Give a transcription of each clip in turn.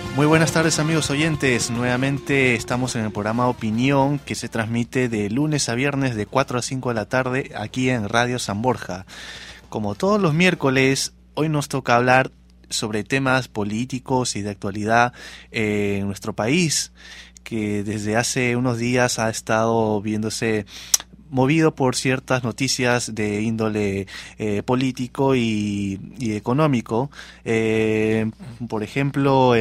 Muy buenas tardes, amigos oyentes. Nuevamente estamos en el programa Opinión, que se transmite de lunes a viernes de 4 a 5 de la tarde aquí en Radio San Borja. Como todos los miércoles, hoy nos toca hablar sobre temas políticos y de actualidad en nuestro país, que desde hace unos días ha estado viéndose movido por ciertas noticias de índole político y económico. Por ejemplo,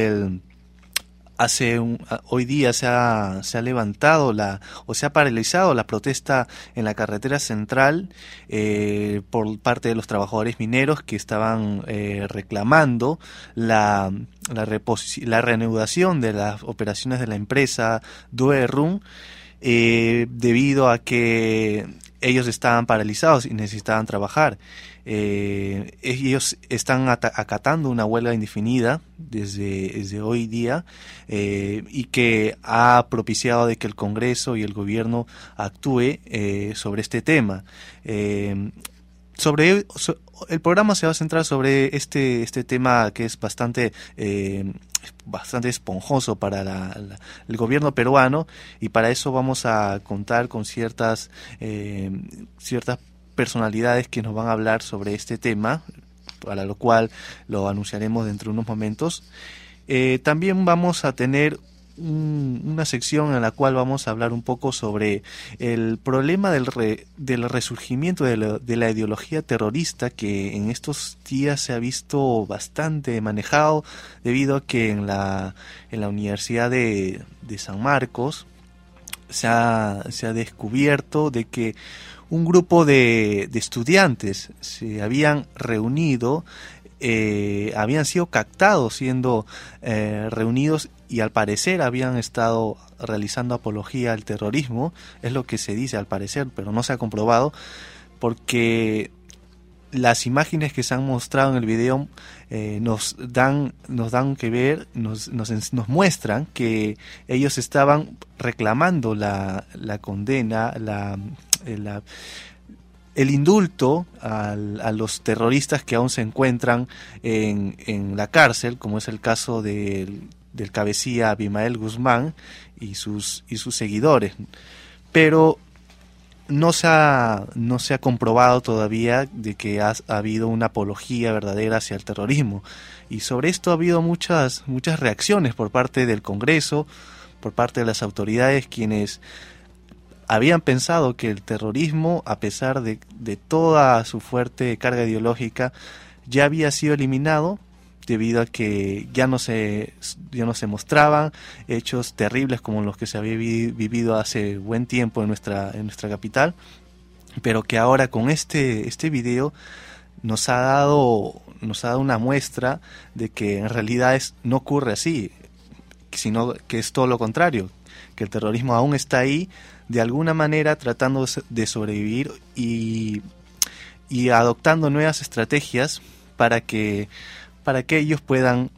hoy día se ha levantado se ha paralizado la protesta en la carretera central por parte de los trabajadores mineros que estaban reclamando la reanudación de las operaciones de la empresa Duerrum, debido a que ellos estaban paralizados y necesitaban trabajar. Ellos están acatando una huelga indefinida desde hoy día, y que ha propiciado de que el Congreso y el gobierno actúe sobre este tema. El programa se va a centrar sobre este tema que es bastante esponjoso para el gobierno peruano, y para eso vamos a contar con ciertas personalidades que nos van a hablar sobre este tema, para lo cual lo anunciaremos dentro de unos momentos. También vamos a tener una sección en la cual vamos a hablar un poco sobre el problema del resurgimiento de la ideología terrorista, que en estos días se ha visto bastante manejado, debido a que en la Universidad de San Marcos se ha descubierto de que un grupo de estudiantes se habían reunido, habían sido captados siendo reunidos, y al parecer habían estado realizando apología al terrorismo. Es lo que se dice al parecer, pero no se ha comprobado, porque las imágenes que se han mostrado en el video nos muestran que ellos estaban reclamando la condena, el indulto a los terroristas que aún se encuentran en la cárcel, como es el caso del cabecilla Abimael Guzmán y sus seguidores. Pero no se ha comprobado todavía de que ha habido una apología verdadera hacia el terrorismo, y sobre esto ha habido muchas reacciones por parte del Congreso, por parte de las autoridades, quienes habían pensado que el terrorismo, a pesar de toda su fuerte carga ideológica, ya había sido eliminado, debido a que ya no se mostraban hechos terribles como los que se había vivido hace buen tiempo en nuestra capital, pero que ahora con este video nos ha dado una muestra de que en realidad no ocurre así, sino que es todo lo contrario, que el terrorismo aún está ahí, de alguna manera tratando de sobrevivir y adoptando nuevas estrategias para que ellos puedan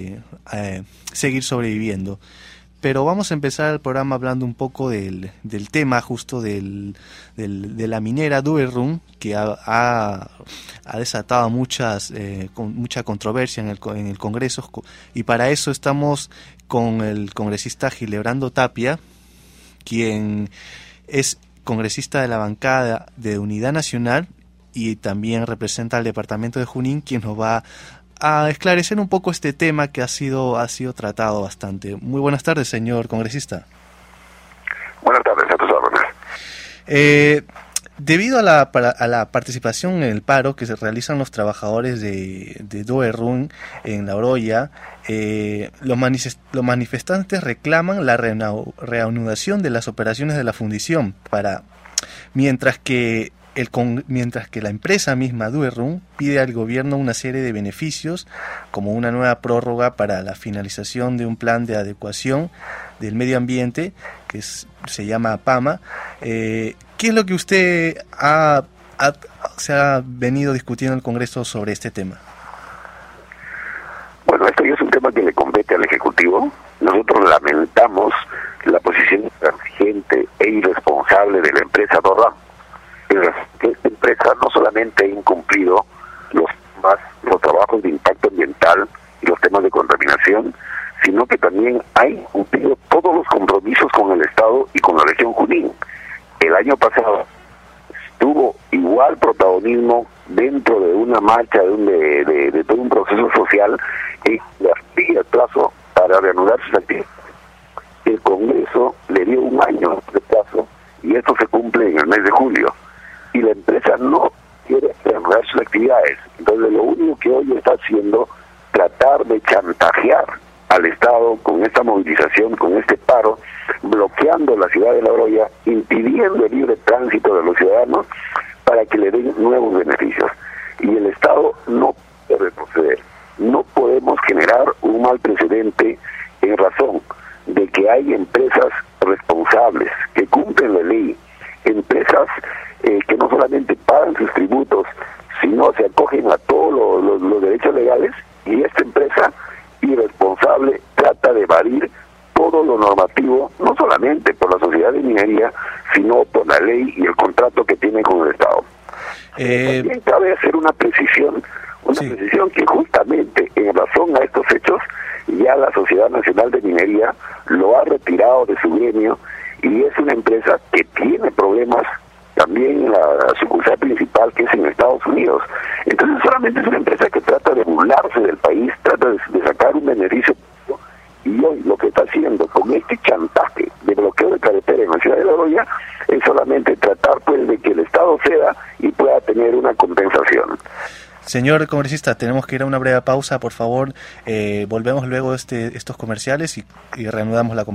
seguir sobreviviendo. Pero vamos a empezar el programa hablando un poco del tema justo de la minera Duerrum, que ha desatado mucha controversia en el Congreso, y para eso estamos con el congresista Gilebrando Tapia, quien es congresista de la bancada de Unidad Nacional y también representa al departamento de Junín, quien nos va a esclarecer un poco este tema que ha sido tratado bastante. Muy buenas tardes, señor congresista. Buenas tardes, a tus órdenes. Debido a la participación en el paro que se realizan los trabajadores de Duerrum en La Oroya, los manifestantes reclaman la reanudación de las operaciones de la fundición, mientras que la empresa misma Duerrum pide al gobierno una serie de beneficios, como una nueva prórroga para la finalización de un plan de adecuación del medio ambiente que se llama PAMA. ¿Qué es lo que usted se ha venido discutiendo en el Congreso sobre este tema? Bueno, esto ya es un tema que le compete al Ejecutivo. Nosotros lamentamos la posición intransigente e irresponsable de la empresa Duerrum. Esta empresa no solamente ha incumplido los trabajos de impacto ambiental y los temas de contaminación, sino que también ha incumplido todos los compromisos con el Estado y con la región Junín. El año pasado tuvo igual protagonismo dentro de una marcha, de todo un proceso social, y le plazo para reanudar sus actividades. El Congreso le dio un año de plazo y esto se cumple en el mes de julio. Y la empresa no quiere reanudar sus actividades. Entonces lo único que hoy está haciendo, tratar de chantajear al Estado con esta movilización, con este paro, bloqueando la ciudad de La Oroya, impidiendo el libre tránsito de los ciudadanos para que le den nuevos beneficios. Y el Estado no puede retroceder. No podemos generar un mal precedente en razón de que hay empresas responsables que cumplen la ley, empresas que no solamente pagan sus tributos, sino se acogen a todos los derechos legales, y esta empresa irresponsable trata de evadir todo lo normativo, no solamente por la sociedad de minería, sino por la ley y el contrato que tiene con el Estado. También cabe hacer una precisión que justamente en razón a estos hechos, ya la Sociedad Nacional de Minería lo ha retirado de su gremio, y es una empresa que tiene problemas también en la sucursal principal, que es en Estados Unidos. Entonces solamente es una empresa que trata de burlarse del país, trata de sacar un beneficio, y hoy lo que está haciendo con este chantaje de bloqueo de carretera en la ciudad de La Oroya es solamente tratar pues de que el Estado ceda y pueda tener una compensación. Señor congresista, tenemos que ir a una breve pausa, por favor. Volvemos luego de estos comerciales y reanudamos la conversación.